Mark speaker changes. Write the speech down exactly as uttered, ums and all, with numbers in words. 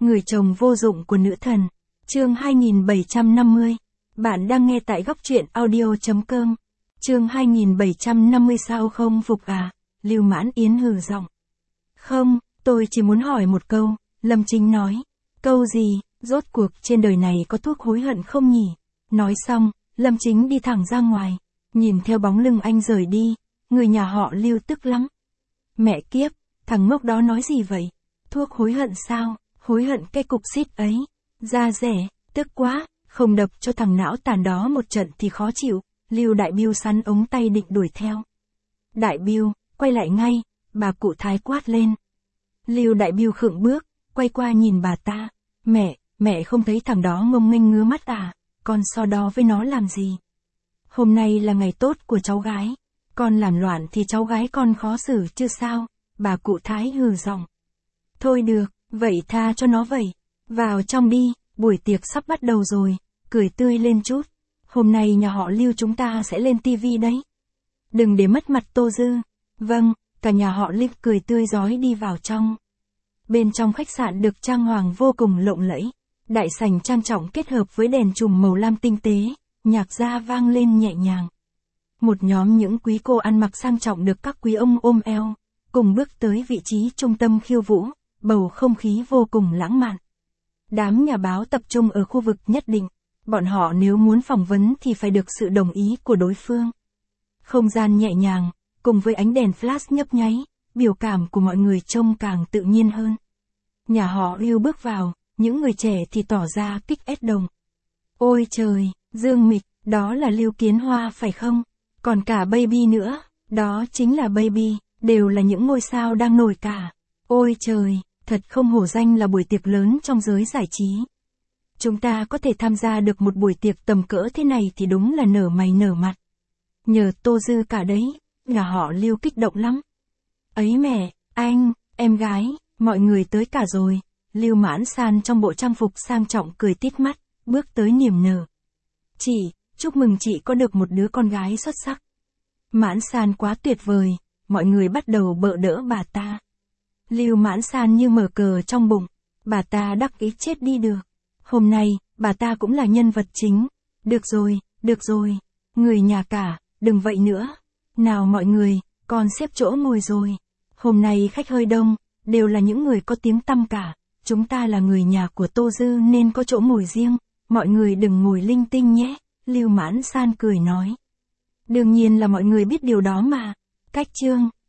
Speaker 1: Người chồng vô dụng của nữ thần. Chương hai nghìn bảy trăm năm mươi. Bạn đang nghe tại góc truyện audio chấm com. Chương hai nghìn bảy trăm năm mươi sao không phục à? Lưu Mãn Yến hừ giọng. Không, tôi chỉ muốn hỏi một câu, Lâm Chính nói. Câu gì, rốt cuộc trên đời này có thuốc hối hận không nhỉ? Nói xong, Lâm Chính đi thẳng ra ngoài, nhìn theo bóng lưng anh rời đi, người nhà họ Lưu tức lắm. Mẹ kiếp, thằng ngốc đó nói gì vậy? Thuốc hối hận sao? Hối hận cái cục xít ấy. Da rẻ, tức quá, không đập cho thằng não tàn đó một trận thì khó chịu. Lưu Đại Biêu sắn ống tay định đuổi theo. Đại Biêu, quay lại ngay, bà cụ Thái quát lên. Lưu Đại Biêu khựng bước, quay qua nhìn bà ta. Mẹ, mẹ không thấy thằng đó ngông nghênh ngứa mắt à? Con so đo với nó làm gì? Hôm nay là ngày tốt của cháu gái. Con làm loạn thì cháu gái con khó xử chứ sao? Bà cụ Thái hừ giọng. Thôi được, vậy tha cho nó vậy. Vào trong đi, buổi tiệc sắp bắt đầu rồi. Cười tươi lên chút. Hôm nay nhà họ Lưu chúng ta sẽ lên tivi đấy. Đừng để mất mặt Tô Dư. Vâng, cả nhà họ Lưu cười tươi rói đi vào trong. Bên trong khách sạn được trang hoàng vô cùng lộng lẫy. Đại sảnh trang trọng kết hợp với đèn chùm màu lam tinh tế, nhạc gia vang lên nhẹ nhàng. Một nhóm những quý cô ăn mặc sang trọng được các quý ông ôm eo, cùng bước tới vị trí trung tâm khiêu vũ, bầu không khí vô cùng lãng mạn. Đám nhà báo tập trung ở khu vực nhất định, bọn họ nếu muốn phỏng vấn thì phải được sự đồng ý của đối phương. Không gian nhẹ nhàng, cùng với ánh đèn flash nhấp nháy, biểu cảm của mọi người trông càng tự nhiên hơn. Nhà họ Lưu bước vào, những người trẻ thì tỏ ra kích ét đồng. Ôi trời, Dương Mịch, đó là Lưu Kiến Hoa phải không? Còn cả Baby nữa, đó chính là Baby, đều là những ngôi sao đang nổi cả. Ôi trời, thật không hổ danh là buổi tiệc lớn trong giới giải trí. Chúng ta có thể tham gia được một buổi tiệc tầm cỡ thế này thì đúng là nở mày nở mặt. Nhờ Tô Dư cả đấy, nhà họ Lưu kích động lắm. Ấy mẹ, anh, em gái, mọi người tới cả rồi. Lưu Mãn San trong bộ trang phục sang trọng cười tít mắt, bước tới niềm nở. Chị, chúc mừng chị có được một đứa con gái xuất sắc. Mãn San quá tuyệt vời, mọi người bắt đầu bợ đỡ bà ta. Lưu Mãn San như mở cờ trong bụng, bà ta đắc ý chết đi được. Hôm nay, bà ta cũng là nhân vật chính. Được rồi, được rồi, người nhà cả, đừng vậy nữa. Nào mọi người, con xếp chỗ ngồi rồi. Hôm nay khách hơi đông, đều là những người có tiếng tăm cả. Chúng ta là người nhà của Tô Dư nên có chỗ ngồi riêng, mọi người đừng ngồi linh tinh nhé, Lưu Mãn San cười nói. Đương nhiên là mọi người biết điều đó mà. Cách chương,